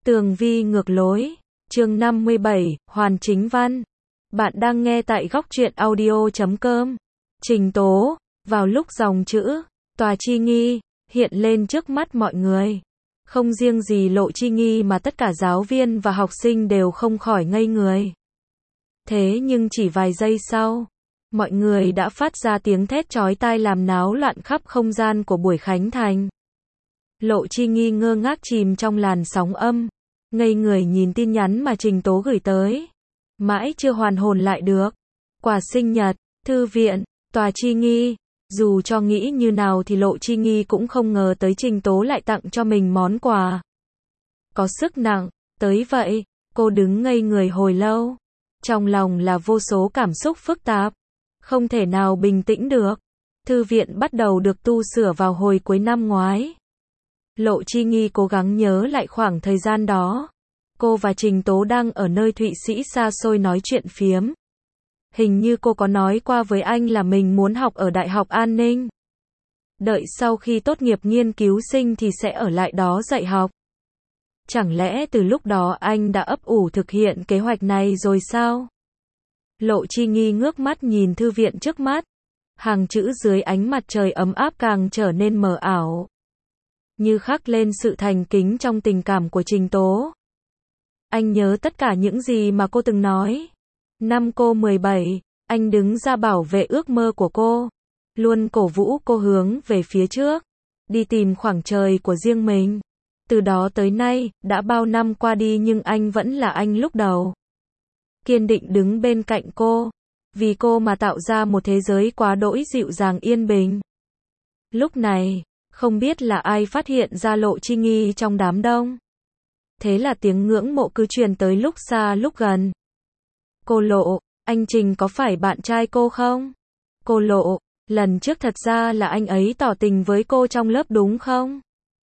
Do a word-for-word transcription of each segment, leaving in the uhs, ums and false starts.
Tường vi ngược lối, chương năm mươi bảy, Hoàn Chính Văn. Bạn đang nghe tại góc truyện audio chấm com. Trình tố, vào lúc dòng chữ, tòa chi nghi, hiện lên trước mắt mọi người. Không riêng gì Lộ Chi Nghi mà tất cả giáo viên và học sinh đều không khỏi ngây người. Thế nhưng chỉ vài giây sau, mọi người đã phát ra tiếng thét chói tai làm náo loạn khắp không gian của buổi khánh thành. Lộ Chi Nghi ngơ ngác chìm trong làn sóng âm, ngây người nhìn tin nhắn mà Trình Tố gửi tới. Mãi chưa hoàn hồn lại được. Quà sinh nhật, thư viện, tòa Chi Nghi. Dù cho nghĩ như nào thì Lộ Chi Nghi cũng không ngờ tới Trình Tố lại tặng cho mình món quà có sức nặng tới vậy. Cô đứng ngây người hồi lâu, trong lòng là vô số cảm xúc phức tạp, không thể nào bình tĩnh được. Thư viện bắt đầu được tu sửa vào hồi cuối năm ngoái. Lộ Chi Nghi cố gắng nhớ lại khoảng thời gian đó. Cô và Trình Tố đang ở nơi Thụy Sĩ xa xôi nói chuyện phiếm. Hình như cô có nói qua với anh là mình muốn học ở Đại học An Ninh. Đợi sau khi tốt nghiệp nghiên cứu sinh thì sẽ ở lại đó dạy học. Chẳng lẽ từ lúc đó anh đã ấp ủ thực hiện kế hoạch này rồi sao? Lộ Chi Nghi ngước mắt nhìn thư viện trước mắt. Hàng chữ dưới ánh mặt trời ấm áp càng trở nên mờ ảo, như khắc lên sự thành kính trong tình cảm của Trình Tố. Anh nhớ tất cả những gì mà cô từng nói. Năm cô mười bảy, anh đứng ra bảo vệ ước mơ của cô, luôn cổ vũ cô hướng về phía trước, đi tìm khoảng trời của riêng mình. Từ đó tới nay, đã bao năm qua đi nhưng anh vẫn là anh lúc đầu. Kiên định đứng bên cạnh cô, vì cô mà tạo ra một thế giới quá đỗi dịu dàng yên bình. Lúc này, không biết là ai phát hiện ra Lộ Chi Nghi trong đám đông. Thế là tiếng ngưỡng mộ cứ truyền tới lúc xa lúc gần. Cô Lộ, anh Trình có phải bạn trai cô không? Cô Lộ, lần trước thật ra là anh ấy tỏ tình với cô trong lớp đúng không?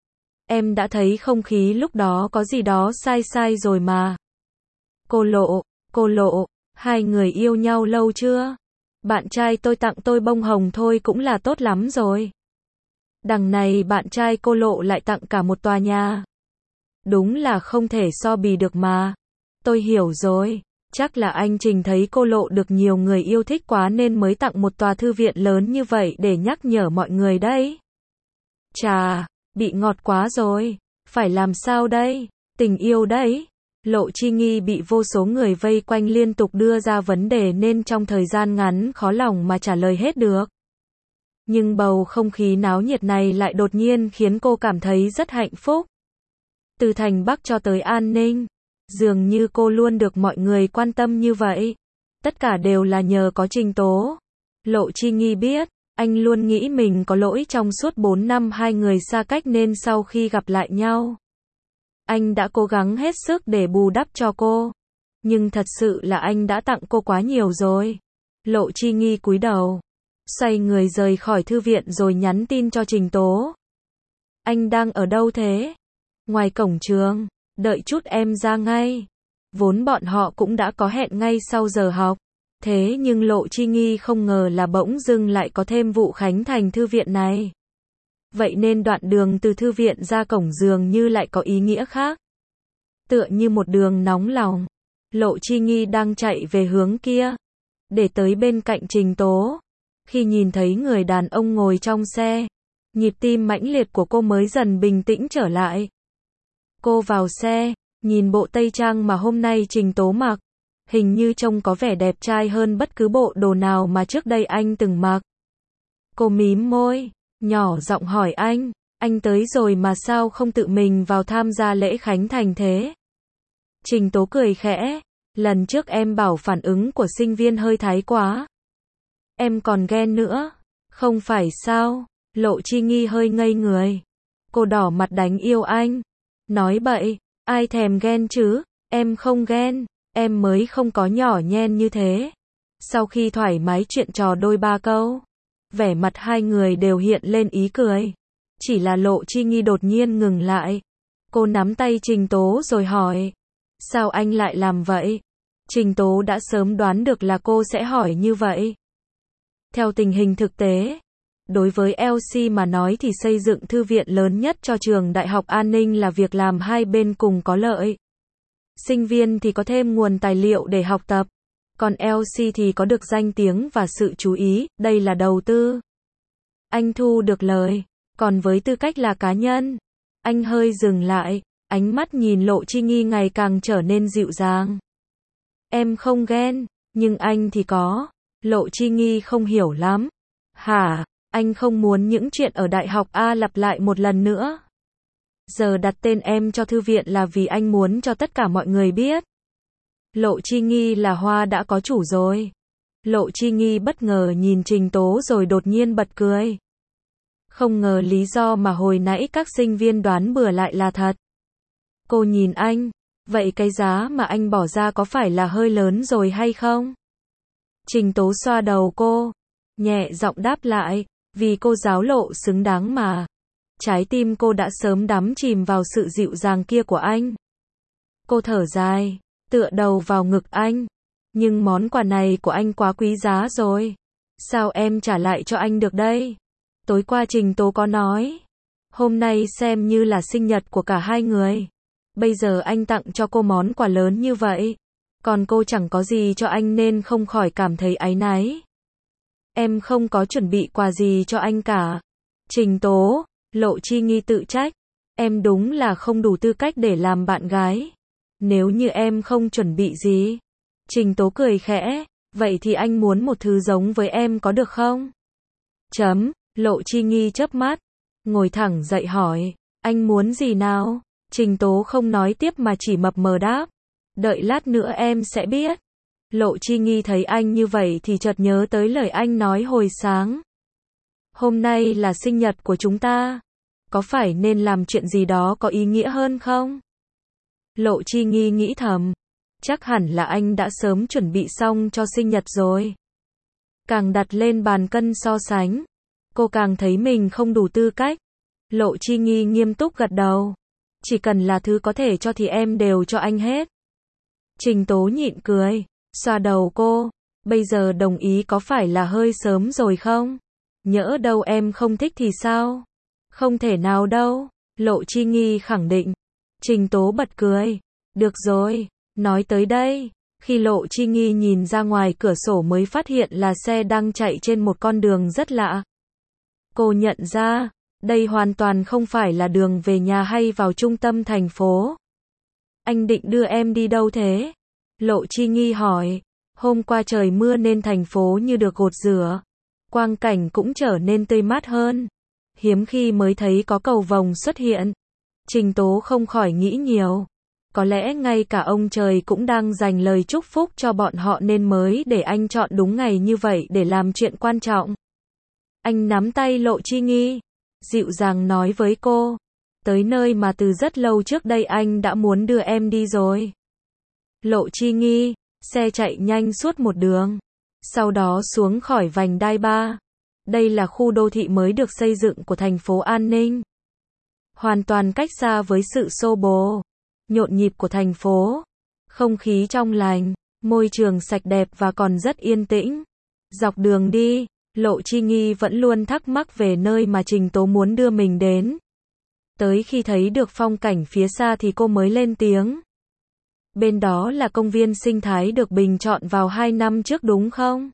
Em đã thấy không khí lúc đó có gì đó sai sai rồi mà. Cô Lộ, cô Lộ, hai người yêu nhau lâu chưa? Bạn trai tôi tặng tôi bông hồng thôi cũng là tốt lắm rồi. Đằng này bạn trai cô Lộ lại tặng cả một tòa nhà. Đúng là không thể so bì được mà. Tôi hiểu rồi, chắc là anh Trình thấy cô Lộ được nhiều người yêu thích quá nên mới tặng một tòa thư viện lớn như vậy để nhắc nhở mọi người đấy. Chà, bị ngọt quá rồi, phải làm sao đây? Tình yêu đấy. Lộ Chi Nghi bị vô số người vây quanh liên tục đưa ra vấn đề nên trong thời gian ngắn khó lòng mà trả lời hết được. Nhưng bầu không khí náo nhiệt này lại đột nhiên khiến cô cảm thấy rất hạnh phúc. Từ thành Bắc cho tới An Ninh, dường như cô luôn được mọi người quan tâm như vậy. Tất cả đều là nhờ có Trình Tố. Lộ Chi Nghi biết, anh luôn nghĩ mình có lỗi trong suốt bốn năm hai người xa cách nên sau khi gặp lại nhau, anh đã cố gắng hết sức để bù đắp cho cô. Nhưng thật sự là anh đã tặng cô quá nhiều rồi. Lộ Chi Nghi cúi đầu, xoay người rời khỏi thư viện rồi nhắn tin cho Trình Tố. Anh đang ở đâu thế? Ngoài cổng trường, đợi chút em ra ngay. Vốn bọn họ cũng đã có hẹn ngay sau giờ học. Thế nhưng Lộ Chi Nghi không ngờ là bỗng dưng lại có thêm vụ khánh thành thư viện này. Vậy nên đoạn đường từ thư viện ra cổng dường như lại có ý nghĩa khác. Tựa như một đường nóng lòng, Lộ Chi Nghi đang chạy về hướng kia, để tới bên cạnh Trình Tố. Khi nhìn thấy người đàn ông ngồi trong xe, nhịp tim mãnh liệt của cô mới dần bình tĩnh trở lại. Cô vào xe, nhìn bộ tây trang mà hôm nay Trình Tố mặc, hình như trông có vẻ đẹp trai hơn bất cứ bộ đồ nào mà trước đây anh từng mặc. Cô mím môi, nhỏ giọng hỏi anh, anh tới rồi mà sao không tự mình vào tham gia lễ khánh thành thế? Trình Tố cười khẽ, lần trước em bảo phản ứng của sinh viên hơi thái quá. Em còn ghen nữa, không phải sao? Lộ Chi Nghi hơi ngây người. Cô đỏ mặt đánh yêu anh. Nói bậy, ai thèm ghen chứ? Em không ghen, em mới không có nhỏ nhen như thế. Sau khi thoải mái chuyện trò đôi ba câu, vẻ mặt hai người đều hiện lên ý cười. Chỉ là Lộ Chi Nghi đột nhiên ngừng lại. Cô nắm tay Trình Tố rồi hỏi, sao anh lại làm vậy? Trình Tố đã sớm đoán được là cô sẽ hỏi như vậy. Theo tình hình thực tế, Đối với lờ xê mà nói thì xây dựng thư viện lớn nhất cho trường Đại học An ninh là việc làm hai bên cùng có lợi. Sinh viên thì có thêm nguồn tài liệu để học tập, còn lờ xê thì có được danh tiếng và sự chú ý, đây là đầu tư. Anh thu được lời, còn với tư cách là cá nhân, anh hơi dừng lại, ánh mắt nhìn Lộ Chi Nghi ngày càng trở nên dịu dàng. Em không ghen, nhưng anh thì có. Lộ Chi Nghi không hiểu lắm. Hả, anh không muốn những chuyện ở Đại học A lặp lại một lần nữa. Giờ đặt tên em cho thư viện là vì anh muốn cho tất cả mọi người biết. Lộ Chi Nghi là hoa đã có chủ rồi. Lộ Chi Nghi bất ngờ nhìn Trình Tố rồi đột nhiên bật cười. Không ngờ lý do mà hồi nãy các sinh viên đoán bừa lại là thật. Cô nhìn anh, vậy cái giá mà anh bỏ ra có phải là hơi lớn rồi hay không? Trình Tố xoa đầu cô, nhẹ giọng đáp lại, vì cô giáo Lộ xứng đáng mà. Trái tim cô đã sớm đắm chìm vào sự dịu dàng kia của anh. Cô thở dài, tựa đầu vào ngực anh. Nhưng món quà này của anh quá quý giá rồi. Sao em trả lại cho anh được đây? Tối qua Trình Tố có nói, hôm nay xem như là sinh nhật của cả hai người. Bây giờ anh tặng cho cô món quà lớn như vậy, còn cô chẳng có gì cho anh nên không khỏi cảm thấy áy náy. Em không có chuẩn bị quà gì cho anh cả. Trình Tố, Lộ Chi Nghi tự trách, em đúng là không đủ tư cách để làm bạn gái. Nếu như em không chuẩn bị gì. Trình Tố cười khẽ, vậy thì anh muốn một thứ giống với em có được không? Chấm, Lộ Chi Nghi chớp mắt, ngồi thẳng dậy hỏi, anh muốn gì nào? Trình Tố không nói tiếp mà chỉ mập mờ đáp, đợi lát nữa em sẽ biết. Lộ Chi Nghi thấy anh như vậy thì chợt nhớ tới lời anh nói hồi sáng. Hôm nay là sinh nhật của chúng ta, có phải nên làm chuyện gì đó có ý nghĩa hơn không? Lộ Chi Nghi nghĩ thầm, chắc hẳn là anh đã sớm chuẩn bị xong cho sinh nhật rồi. Càng đặt lên bàn cân so sánh, cô càng thấy mình không đủ tư cách. Lộ Chi Nghi nghiêm túc gật đầu, chỉ cần là thứ có thể cho thì em đều cho anh hết. Trình Tố nhịn cười, xoa đầu cô, bây giờ đồng ý có phải là hơi sớm rồi không? Nhỡ đâu em không thích thì sao? Không thể nào đâu, Lộ Chi Nghi khẳng định. Trình Tố bật cười, được rồi, nói tới đây, khi Lộ Chi Nghi nhìn ra ngoài cửa sổ mới phát hiện là xe đang chạy trên một con đường rất lạ. Cô nhận ra, đây hoàn toàn không phải là đường về nhà hay vào trung tâm thành phố. Anh định đưa em đi đâu thế? Lộ Chi Nghi hỏi, hôm qua trời mưa nên thành phố như được gột rửa. Quang cảnh cũng trở nên tươi mát hơn. Hiếm khi mới thấy có cầu vồng xuất hiện. Trình Tố không khỏi nghĩ nhiều. Có lẽ ngay cả ông trời cũng đang dành lời chúc phúc cho bọn họ nên mới để anh chọn đúng ngày như vậy để làm chuyện quan trọng. Anh nắm tay Lộ Chi Nghi, dịu dàng nói với cô, tới nơi mà từ rất lâu trước đây anh đã muốn đưa em đi rồi. Lộ Chi Nghi, xe chạy nhanh suốt một đường, sau đó xuống khỏi vành đai ba. Đây là khu đô thị mới được xây dựng của thành phố An Ninh. Hoàn toàn cách xa với sự xô bồ, nhộn nhịp của thành phố. Không khí trong lành, môi trường sạch đẹp và còn rất yên tĩnh. Dọc đường đi, Lộ Chi Nghi vẫn luôn thắc mắc về nơi mà Trình Tố muốn đưa mình đến. Tới khi thấy được phong cảnh phía xa thì cô mới lên tiếng. Bên đó là công viên sinh thái được bình chọn vào hai năm trước đúng không?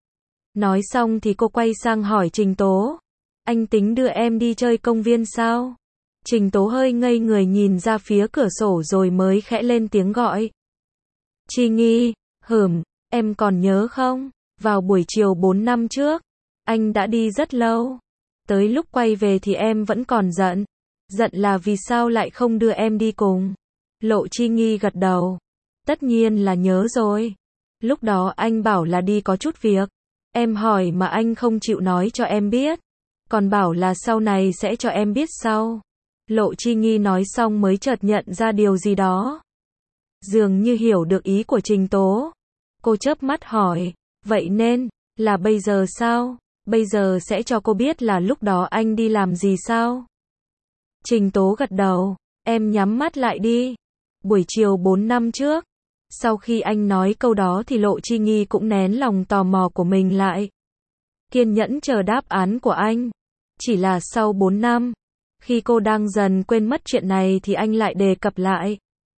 Nói xong thì cô quay sang hỏi Trình Tố. Anh tính đưa em đi chơi công viên sao? Trình Tố hơi ngây người nhìn ra phía cửa sổ rồi mới khẽ lên tiếng gọi. Chi Nghi, hửm, em còn nhớ không? Vào buổi chiều bốn năm trước, anh đã đi rất lâu. Tới lúc quay về thì em vẫn còn giận. Giận là vì sao lại không đưa em đi cùng? Lộ Chi Nghi gật đầu. Tất nhiên là nhớ rồi. Lúc đó anh bảo là đi có chút việc. Em hỏi mà anh không chịu nói cho em biết. Còn bảo là sau này sẽ cho em biết sau. Lộ Chi Nghi nói xong mới chợt nhận ra điều gì đó. Dường như hiểu được ý của Trình Tố. Cô chớp mắt hỏi, vậy nên, là bây giờ sao? Bây giờ sẽ cho cô biết là lúc đó anh đi làm gì sao? Trình Tố gật đầu, em nhắm mắt lại đi. Buổi chiều bốn năm trước. Sau khi anh nói câu đó thì Lộ Chi Nghi cũng nén lòng tò mò của mình lại. kiên nhẫn chờ đáp án của anh. Chỉ là sau bốn năm, khi cô đang dần quên mất chuyện này thì anh lại đề cập lại.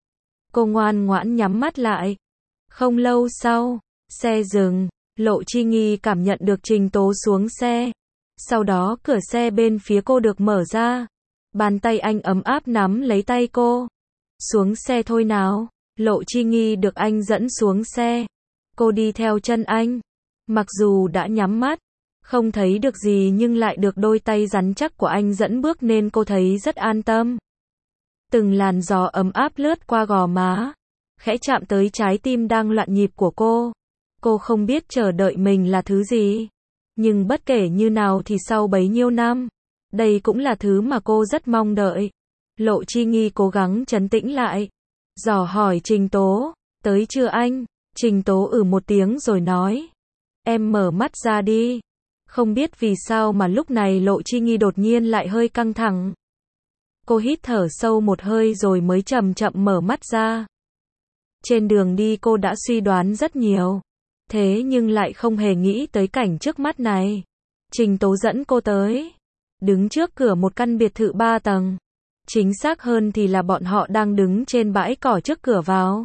Cô ngoan ngoãn nhắm mắt lại. Không lâu sau, xe dừng, Lộ Chi Nghi cảm nhận được Trình Tố xuống xe. Sau đó cửa xe bên phía cô được mở ra. Bàn tay anh ấm áp nắm lấy tay cô. Xuống xe thôi nào. Lộ Chi Nghi được anh dẫn xuống xe. Cô đi theo chân anh. Mặc dù đã nhắm mắt, không thấy được gì nhưng lại được đôi tay rắn chắc của anh dẫn bước nên cô thấy rất an tâm. Từng làn gió ấm áp lướt qua gò má, khẽ chạm tới trái tim đang loạn nhịp của cô. Cô không biết chờ đợi mình là thứ gì. Nhưng bất kể như nào thì sau bấy nhiêu năm, đây cũng là thứ mà cô rất mong đợi. Lộ Chi Nghi cố gắng trấn tĩnh lại. Dò hỏi Trình Tố, tới chưa anh? Trình Tố ừ một tiếng rồi nói. Em mở mắt ra đi. Không biết vì sao mà lúc này Lộ Chi Nghi đột nhiên lại hơi căng thẳng. Cô hít thở sâu một hơi rồi mới chậm chậm mở mắt ra. Trên đường đi cô đã suy đoán rất nhiều. Thế nhưng lại không hề nghĩ tới cảnh trước mắt này. Trình Tố dẫn cô tới. Đứng trước cửa một căn biệt thự ba tầng. Chính xác hơn thì là bọn họ đang đứng trên bãi cỏ trước cửa vào.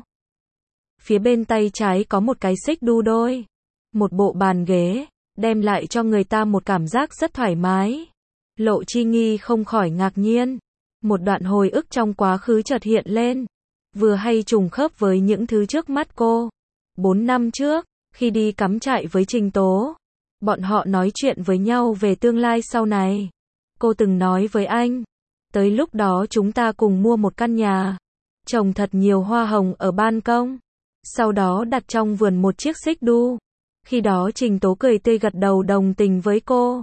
Phía bên tay trái có một cái xích đu đôi. Một bộ bàn ghế, đem lại cho người ta một cảm giác rất thoải mái. Lộ Chi Nghi không khỏi ngạc nhiên. Một đoạn hồi ức trong quá khứ chợt hiện lên. Vừa hay trùng khớp với những thứ trước mắt cô. Bốn năm trước, khi đi cắm trại với Trình Tố, bọn họ nói chuyện với nhau về tương lai sau này. Cô từng nói với anh, tới lúc đó chúng ta cùng mua một căn nhà, trồng thật nhiều hoa hồng ở ban công, sau đó đặt trong vườn một chiếc xích đu. Khi đó Trình Tố cười tươi gật đầu đồng tình với cô.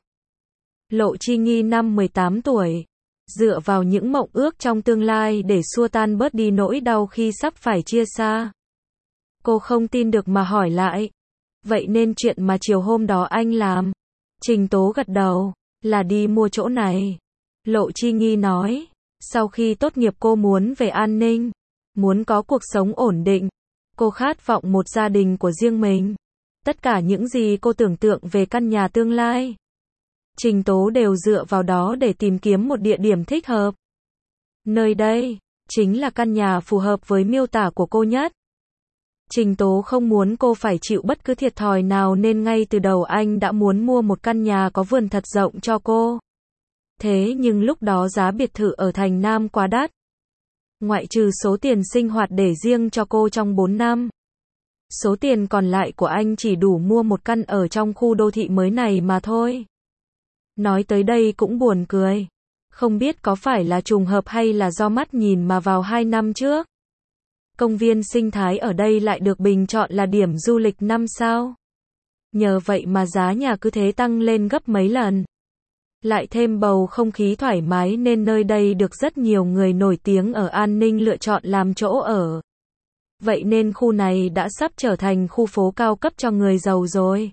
Lộ Chi Nghi năm mười tám tuổi, dựa vào những mộng ước trong tương lai để xua tan bớt đi nỗi đau khi sắp phải chia xa. Cô không tin được mà hỏi lại. Vậy nên chuyện mà chiều hôm đó anh làm? Trình Tố gật đầu, là đi mua chỗ này. Lộ Chi Nghi nói, sau khi tốt nghiệp cô muốn về an ninh, muốn có cuộc sống ổn định. Cô khát vọng một gia đình của riêng mình. Tất cả những gì cô tưởng tượng về căn nhà tương lai, Trình Tố đều dựa vào đó để tìm kiếm một địa điểm thích hợp. Nơi đây, chính là căn nhà phù hợp với miêu tả của cô nhất. Trình Tố không muốn cô phải chịu bất cứ thiệt thòi nào nên ngay từ đầu anh đã muốn mua một căn nhà có vườn thật rộng cho cô. Thế nhưng lúc đó giá biệt thự ở thành Nam quá đắt. Ngoại trừ số tiền sinh hoạt để riêng cho cô trong bốn năm. Số tiền còn lại của anh chỉ đủ mua một căn ở trong khu đô thị mới này mà thôi. Nói tới đây cũng buồn cười. Không biết có phải là trùng hợp hay là do mắt nhìn mà vào hai năm trước. Công viên sinh thái ở đây lại được bình chọn là điểm du lịch năm sao. Nhờ vậy mà giá nhà cứ thế tăng lên gấp mấy lần. Lại thêm bầu không khí thoải mái nên nơi đây được rất nhiều người nổi tiếng ở An Ninh lựa chọn làm chỗ ở. Vậy nên khu này đã sắp trở thành khu phố cao cấp cho người giàu rồi.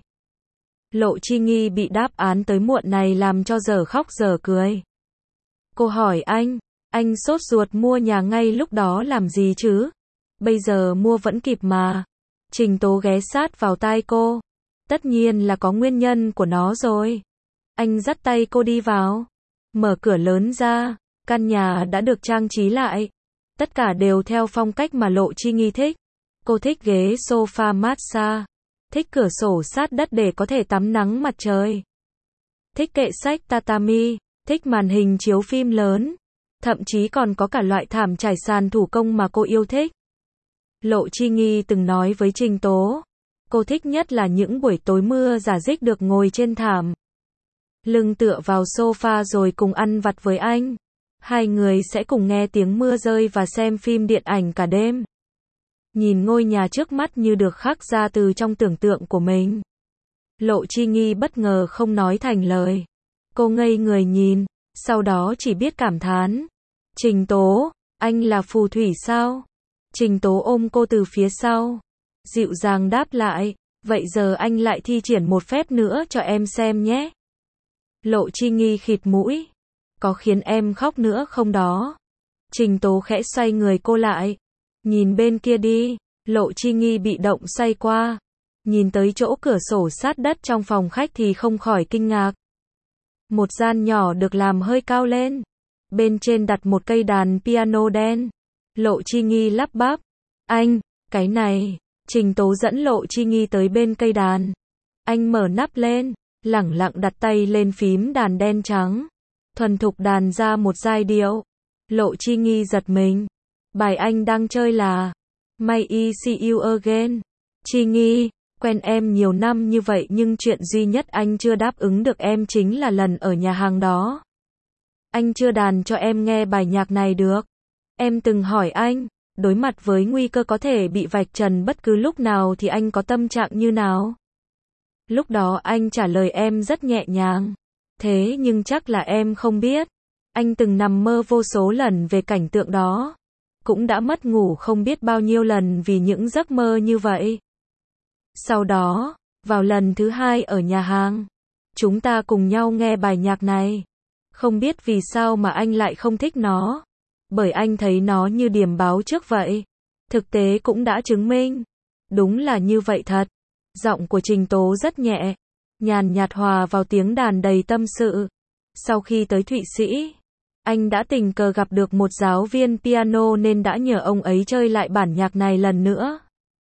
Lộ Chi Nghi bị đáp án tới muộn này làm cho dở khóc dở cười. Cô hỏi anh, anh sốt ruột mua nhà ngay lúc đó làm gì chứ? Bây giờ mua vẫn kịp mà. Trình Tố ghé sát vào tai cô. Tất nhiên là có nguyên nhân của nó rồi. Anh dắt tay cô đi vào. Mở cửa lớn ra. Căn nhà đã được trang trí lại. Tất cả đều theo phong cách mà Lộ Chi Nghi thích. Cô thích ghế sofa massage. Thích cửa sổ sát đất để có thể tắm nắng mặt trời. Thích kệ sách tatami. Thích màn hình chiếu phim lớn. Thậm chí còn có cả loại thảm trải sàn thủ công mà cô yêu thích. Lộ Chi Nghi từng nói với Trình Tố. Cô thích nhất là những buổi tối mưa rả rích được ngồi trên thảm. Lưng tựa vào sofa rồi cùng ăn vặt với anh. Hai người sẽ cùng nghe tiếng mưa rơi và xem phim điện ảnh cả đêm. Nhìn ngôi nhà trước mắt như được khắc ra từ trong tưởng tượng của mình. Lộ Chi Nghi bất ngờ không nói thành lời. Cô ngây người nhìn, sau đó chỉ biết cảm thán. Trình Tố, anh là phù thủy sao? Trình Tố ôm cô từ phía sau. Dịu dàng đáp lại, vậy giờ anh lại thi triển một phép nữa cho em xem nhé. Lộ Chi Nghi khịt mũi. Có khiến em khóc nữa không đó? Trình Tố khẽ xoay người cô lại. Nhìn bên kia đi. Lộ Chi Nghi bị động xoay qua. Nhìn tới chỗ cửa sổ sát đất trong phòng khách thì không khỏi kinh ngạc. Một gian nhỏ được làm hơi cao lên. Bên trên đặt một cây đàn piano đen. Lộ Chi Nghi lắp bắp. Anh, cái này. Trình Tố dẫn Lộ Chi Nghi tới bên cây đàn. Anh mở nắp lên, lẳng lặng đặt tay lên phím đàn đen trắng. Thuần thục đàn ra một giai điệu. Lộ Chi Nghi giật mình. Bài anh đang chơi là May I See You Again. Chi Nghi, quen em nhiều năm như vậy nhưng chuyện duy nhất anh chưa đáp ứng được em chính là lần ở nhà hàng đó. Anh chưa đàn cho em nghe bài nhạc này được. Em từng hỏi anh, đối mặt với nguy cơ có thể bị vạch trần bất cứ lúc nào thì anh có tâm trạng như nào? Lúc đó anh trả lời em rất nhẹ nhàng. Thế nhưng chắc là em không biết. Anh từng nằm mơ vô số lần về cảnh tượng đó. Cũng đã mất ngủ không biết bao nhiêu lần vì những giấc mơ như vậy. Sau đó, vào lần thứ hai ở nhà hàng, chúng ta cùng nhau nghe bài nhạc này. Không biết vì sao mà anh lại không thích nó. Bởi anh thấy nó như điểm báo trước vậy. Thực tế cũng đã chứng minh. Đúng là như vậy thật. Giọng của Trình Tố rất nhẹ, nhàn nhạt hòa vào tiếng đàn đầy tâm sự. Sau khi tới Thụy Sĩ, anh đã tình cờ gặp được một giáo viên piano nên đã nhờ ông ấy chơi lại bản nhạc này lần nữa.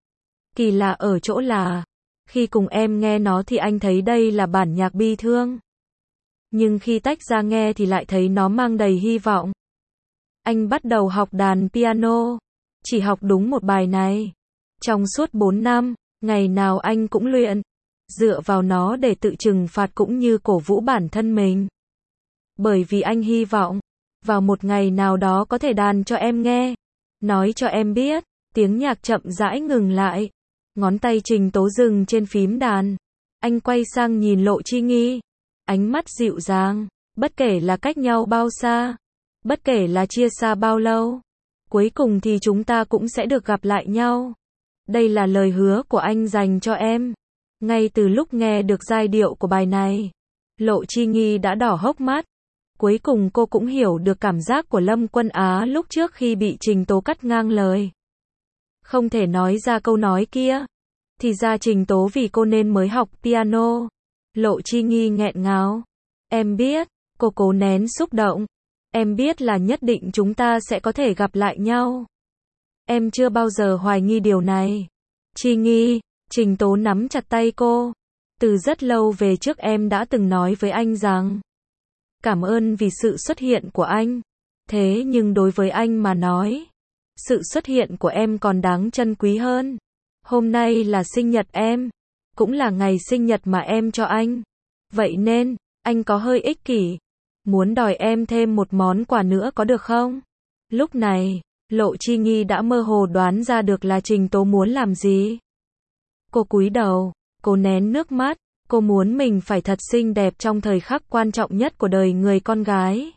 Kỳ lạ ở chỗ là, khi cùng em nghe nó thì anh thấy đây là bản nhạc bi thương. Nhưng khi tách ra nghe thì lại thấy nó mang đầy hy vọng. Anh bắt đầu học đàn piano, chỉ học đúng một bài này. Trong suốt bốn năm, ngày nào anh cũng luyện, dựa vào nó để tự trừng phạt cũng như cổ vũ bản thân mình. Bởi vì anh hy vọng, vào một ngày nào đó có thể đàn cho em nghe, nói cho em biết. Tiếng nhạc chậm rãi ngừng lại. Ngón tay Trình Tố dừng trên phím đàn. Anh quay sang nhìn Lộ Chi Nghi. Ánh mắt dịu dàng. Bất kể là cách nhau bao xa, bất kể là chia xa bao lâu, cuối cùng thì chúng ta cũng sẽ được gặp lại nhau. Đây là lời hứa của anh dành cho em. Ngay từ lúc nghe được giai điệu của bài này, Lộ Chi Nghi đã đỏ hốc mắt. Cuối cùng cô cũng hiểu được cảm giác của Lâm Quân Á lúc trước khi bị Trình Tố cắt ngang lời. Không thể nói ra câu nói kia. Thì ra Trình Tố vì cô nên mới học piano. Lộ Chi Nghi nghẹn ngào. Em biết, cô cố nén xúc động. Em biết là nhất định chúng ta sẽ có thể gặp lại nhau. Em chưa bao giờ hoài nghi điều này. Chi Nghi, Trình Tố nắm chặt tay cô. Từ rất lâu về trước em đã từng nói với anh rằng, cảm ơn vì sự xuất hiện của anh. Thế nhưng đối với anh mà nói, sự xuất hiện của em còn đáng trân quý hơn. Hôm nay là sinh nhật em, cũng là ngày sinh nhật mà em cho anh. Vậy nên, anh có hơi ích kỷ. Muốn đòi em thêm một món quà nữa có được không? Lúc này, Lộ Chi Nghi đã mơ hồ đoán ra được là Trình Tố muốn làm gì. Cô cúi đầu, cô nén nước mắt, cô muốn mình phải thật xinh đẹp trong thời khắc quan trọng nhất của đời người con gái.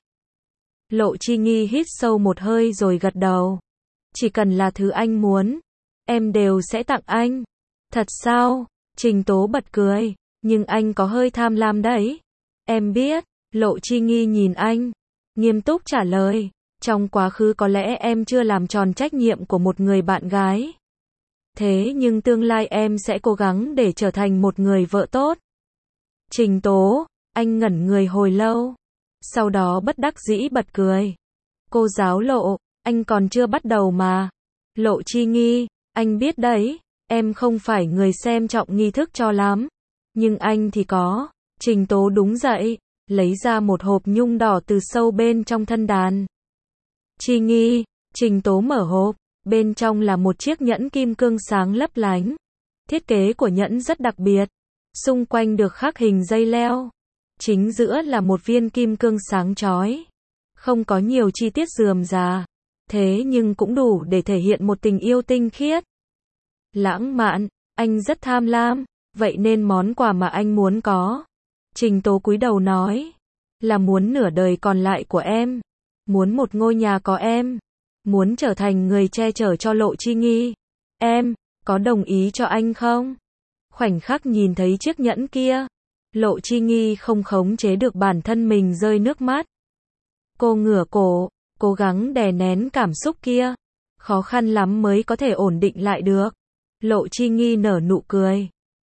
Lộ Chi Nghi hít sâu một hơi rồi gật đầu. Chỉ cần là thứ anh muốn, em đều sẽ tặng anh. Thật sao? Trình Tố bật cười, nhưng anh có hơi tham lam đấy. Em biết. Lộ Chi Nghi nhìn anh, nghiêm túc trả lời. Trong quá khứ có lẽ em chưa làm tròn trách nhiệm của một người bạn gái. Thế nhưng tương lai em sẽ cố gắng để trở thành một người vợ tốt. Trình Tố, anh ngẩn người hồi lâu. Sau đó bất đắc dĩ bật cười. Cô giáo Lộ, anh còn chưa bắt đầu mà. Lộ Chi Nghi, anh biết đấy, em không phải người xem trọng nghi thức cho lắm. Nhưng anh thì có. Trình Tố đứng dậy, lấy ra một hộp nhung đỏ từ sâu bên trong thân đàn. Chi Nghi, Trình Tố mở hộp, bên trong là một chiếc nhẫn kim cương sáng lấp lánh. Thiết kế của nhẫn rất đặc biệt, xung quanh được khắc hình dây leo. Chính giữa là một viên kim cương sáng chói. Không có nhiều chi tiết rườm rà, thế nhưng cũng đủ để thể hiện một tình yêu tinh khiết. Lãng mạn, anh rất tham lam, vậy nên món quà mà anh muốn có. Trình Tố cúi đầu nói, là muốn nửa đời còn lại của em, muốn một ngôi nhà có em, muốn trở thành người che chở cho Lộ Chi Nghi. Em, có đồng ý cho anh không? Khoảnh khắc nhìn thấy chiếc nhẫn kia, Lộ Chi Nghi không khống chế được bản thân mình rơi nước mắt. Cô ngửa cổ, cố gắng đè nén cảm xúc kia. Khó khăn lắm mới có thể ổn định lại được. Lộ Chi Nghi nở nụ cười.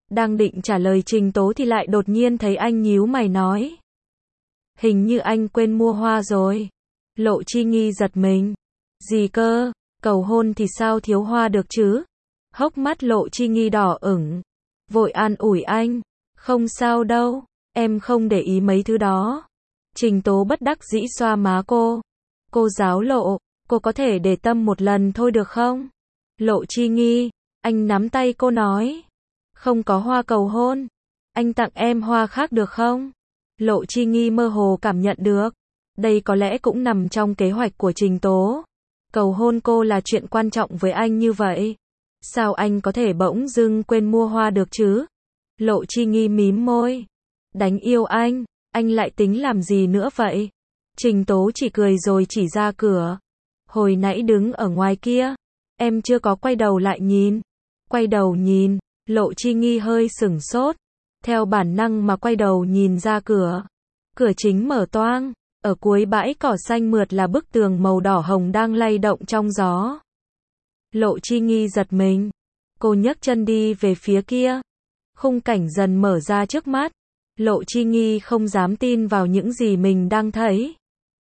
Đang định trả lời Trình Tố thì lại đột nhiên thấy anh nhíu mày nói. Hình như anh quên mua hoa rồi. Lộ Chi Nghi giật mình. Gì cơ, cầu hôn thì sao thiếu hoa được chứ? Hốc mắt Lộ Chi Nghi đỏ ửng. Vội an ủi anh. Không sao đâu, em không để ý mấy thứ đó. Trình Tố bất đắc dĩ xoa má cô. Cô giáo Lộ, cô có thể để tâm một lần thôi được không? Lộ Chi Nghi, anh nắm tay cô nói. Không có hoa cầu hôn. Anh tặng em hoa khác được không? Lộ Chi Nghi mơ hồ cảm nhận được. Đây có lẽ cũng nằm trong kế hoạch của Trình Tố. Cầu hôn cô là chuyện quan trọng với anh như vậy. Sao anh có thể bỗng dưng quên mua hoa được chứ? Lộ Chi Nghi mím môi. Đánh yêu anh, anh lại tính làm gì nữa vậy? Trình Tố chỉ cười rồi chỉ ra cửa. Hồi nãy đứng ở ngoài kia, em chưa có quay đầu lại nhìn. Quay đầu nhìn, Lộ Chi Nghi hơi sửng sốt. Theo bản năng mà quay đầu nhìn ra cửa. Cửa chính mở toang, ở cuối bãi cỏ xanh mượt là bức tường màu đỏ hồng đang lay động trong gió. Lộ Chi Nghi giật mình. Cô nhấc chân đi về phía kia. Khung cảnh dần mở ra trước mắt. Lộ Chi Nghi không dám tin vào những gì mình đang thấy.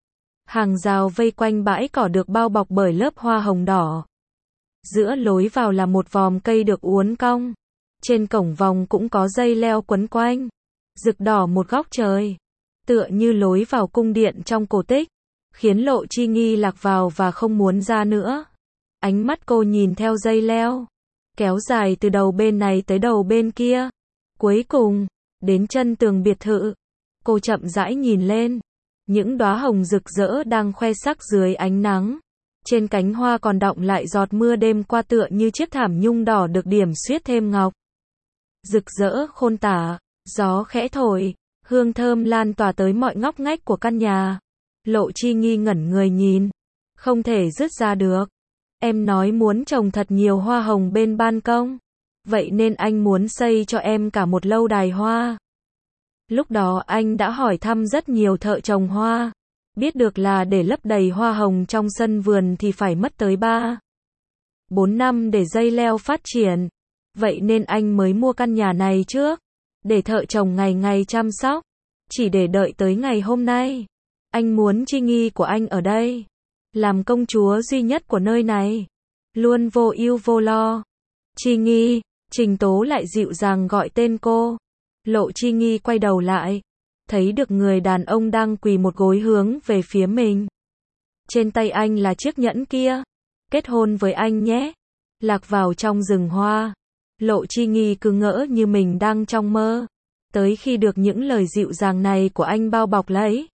Hàng rào vây quanh bãi cỏ được bao bọc bởi lớp hoa hồng đỏ. Giữa lối vào là một vòm cây được uốn cong. Trên cổng vòng cũng có dây leo quấn quanh. Rực đỏ một góc trời. Tựa như lối vào cung điện trong cổ tích. Khiến Lộ Chi Nghi lạc vào và không muốn ra nữa. Ánh mắt cô nhìn theo dây leo. Kéo dài từ đầu bên này tới đầu bên kia. Cuối cùng, đến chân tường biệt thự. Cô chậm rãi nhìn lên. Những đóa hồng rực rỡ đang khoe sắc dưới ánh nắng. Trên cánh hoa còn đọng lại giọt mưa đêm qua tựa như chiếc thảm nhung đỏ được điểm xuyết thêm ngọc. Rực rỡ khôn tả, gió khẽ thổi, hương thơm lan tỏa tới mọi ngóc ngách của căn nhà. Lộ Chi Nghi ngẩn người nhìn. Không thể dứt ra được. Em nói muốn trồng thật nhiều hoa hồng bên ban công. Vậy nên anh muốn xây cho em cả một lâu đài hoa. Lúc đó anh đã hỏi thăm rất nhiều thợ trồng hoa. Biết được là để lấp đầy hoa hồng trong sân vườn thì phải mất tới ba bốn năm để dây leo phát triển. Vậy nên anh mới mua căn nhà này trước. Để thợ trồng ngày ngày chăm sóc. Chỉ để đợi tới ngày hôm nay. Anh muốn Chi Nghi của anh ở đây. Làm công chúa duy nhất của nơi này. Luôn vô ưu vô lo. Chi Nghi, Trình Tố lại dịu dàng gọi tên cô. Lộ Chi Nghi quay đầu lại. Thấy được người đàn ông đang quỳ một gối hướng về phía mình. Trên tay anh là chiếc nhẫn kia. Kết hôn với anh nhé. Lạc vào trong rừng hoa. Lộ Chi Nghi cứ ngỡ như mình đang trong mơ. Tới khi được những lời dịu dàng này của anh bao bọc lấy.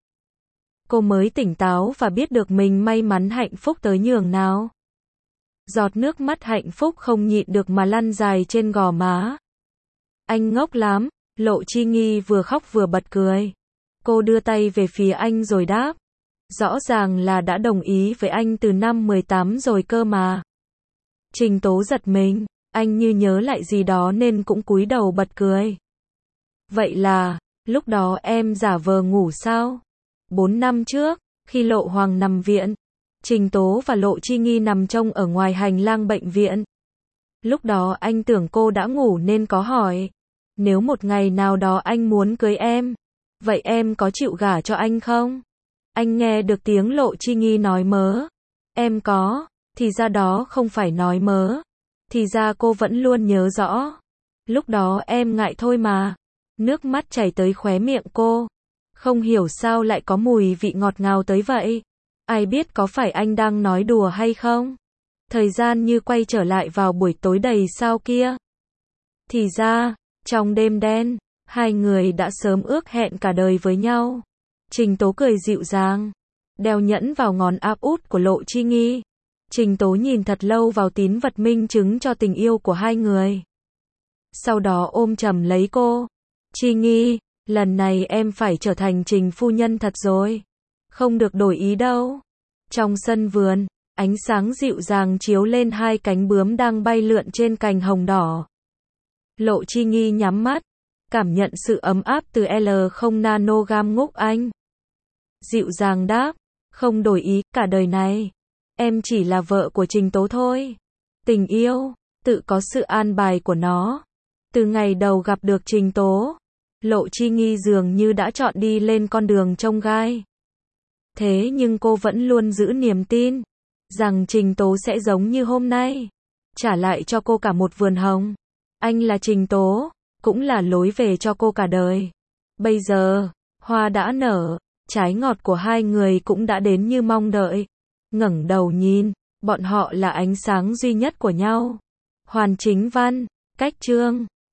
Cô mới tỉnh táo và biết được mình may mắn hạnh phúc tới nhường nào. Giọt nước mắt hạnh phúc không nhịn được mà lăn dài trên gò má. Anh ngốc lắm, Lộ Chi Nghi vừa khóc vừa bật cười. Cô đưa tay về phía anh rồi đáp. Rõ ràng là đã đồng ý với anh từ năm mười tám rồi cơ mà. Trình Tố giật mình, anh như nhớ lại gì đó nên cũng cúi đầu bật cười. Vậy là, lúc đó em giả vờ ngủ sao? Bốn năm trước, khi Lộ Hoàng nằm viện, Trình Tố và Lộ Chi Nghi nằm trông ở ngoài hành lang bệnh viện. Lúc đó anh tưởng cô đã ngủ nên có hỏi. Nếu một ngày nào đó anh muốn cưới em, vậy em có chịu gả cho anh không? Anh nghe được tiếng Lộ Chi Nghi nói mớ. Em có, thì ra đó không phải nói mớ. Thì ra cô vẫn luôn nhớ rõ. Lúc đó em ngại thôi mà. Nước mắt chảy tới khóe miệng cô. Không hiểu sao lại có mùi vị ngọt ngào tới vậy. Ai biết có phải anh đang nói đùa hay không? Thời gian như quay trở lại vào buổi tối đầy sao kia. Thì ra, trong đêm đen, hai người đã sớm ước hẹn cả đời với nhau. Trình Tố cười dịu dàng, đeo nhẫn vào ngón áp út của Lộ Chi Nghi. Trình Tố nhìn thật lâu vào tín vật minh chứng cho tình yêu của hai người. Sau đó ôm chầm lấy cô. Chi Nghi, lần này em phải trở thành Trình phu nhân thật rồi. Không được đổi ý đâu. Trong sân vườn, ánh sáng dịu dàng chiếu lên hai cánh bướm đang bay lượn trên cành hồng đỏ. Lộ Chi Nghi nhắm mắt, cảm nhận sự ấm áp từ L không nanogam ngúc anh. Dịu dàng đáp, không đổi ý, cả đời này, em chỉ là vợ của Trình Tố thôi. Tình yêu, tự có sự an bài của nó. Từ ngày đầu gặp được Trình Tố, Lộ Chi Nghi dường như đã chọn đi lên con đường chông gai. Thế nhưng cô vẫn luôn giữ niềm tin rằng Trình Tố sẽ giống như hôm nay, trả lại cho cô cả một vườn hồng. Anh là Trình Tố, cũng là lối về cho cô cả đời. Bây giờ, hoa đã nở, trái ngọt của hai người cũng đã đến như mong đợi. Ngẩng đầu nhìn, bọn họ là ánh sáng duy nhất của nhau. Hoàn Chính Văn, Cách Chương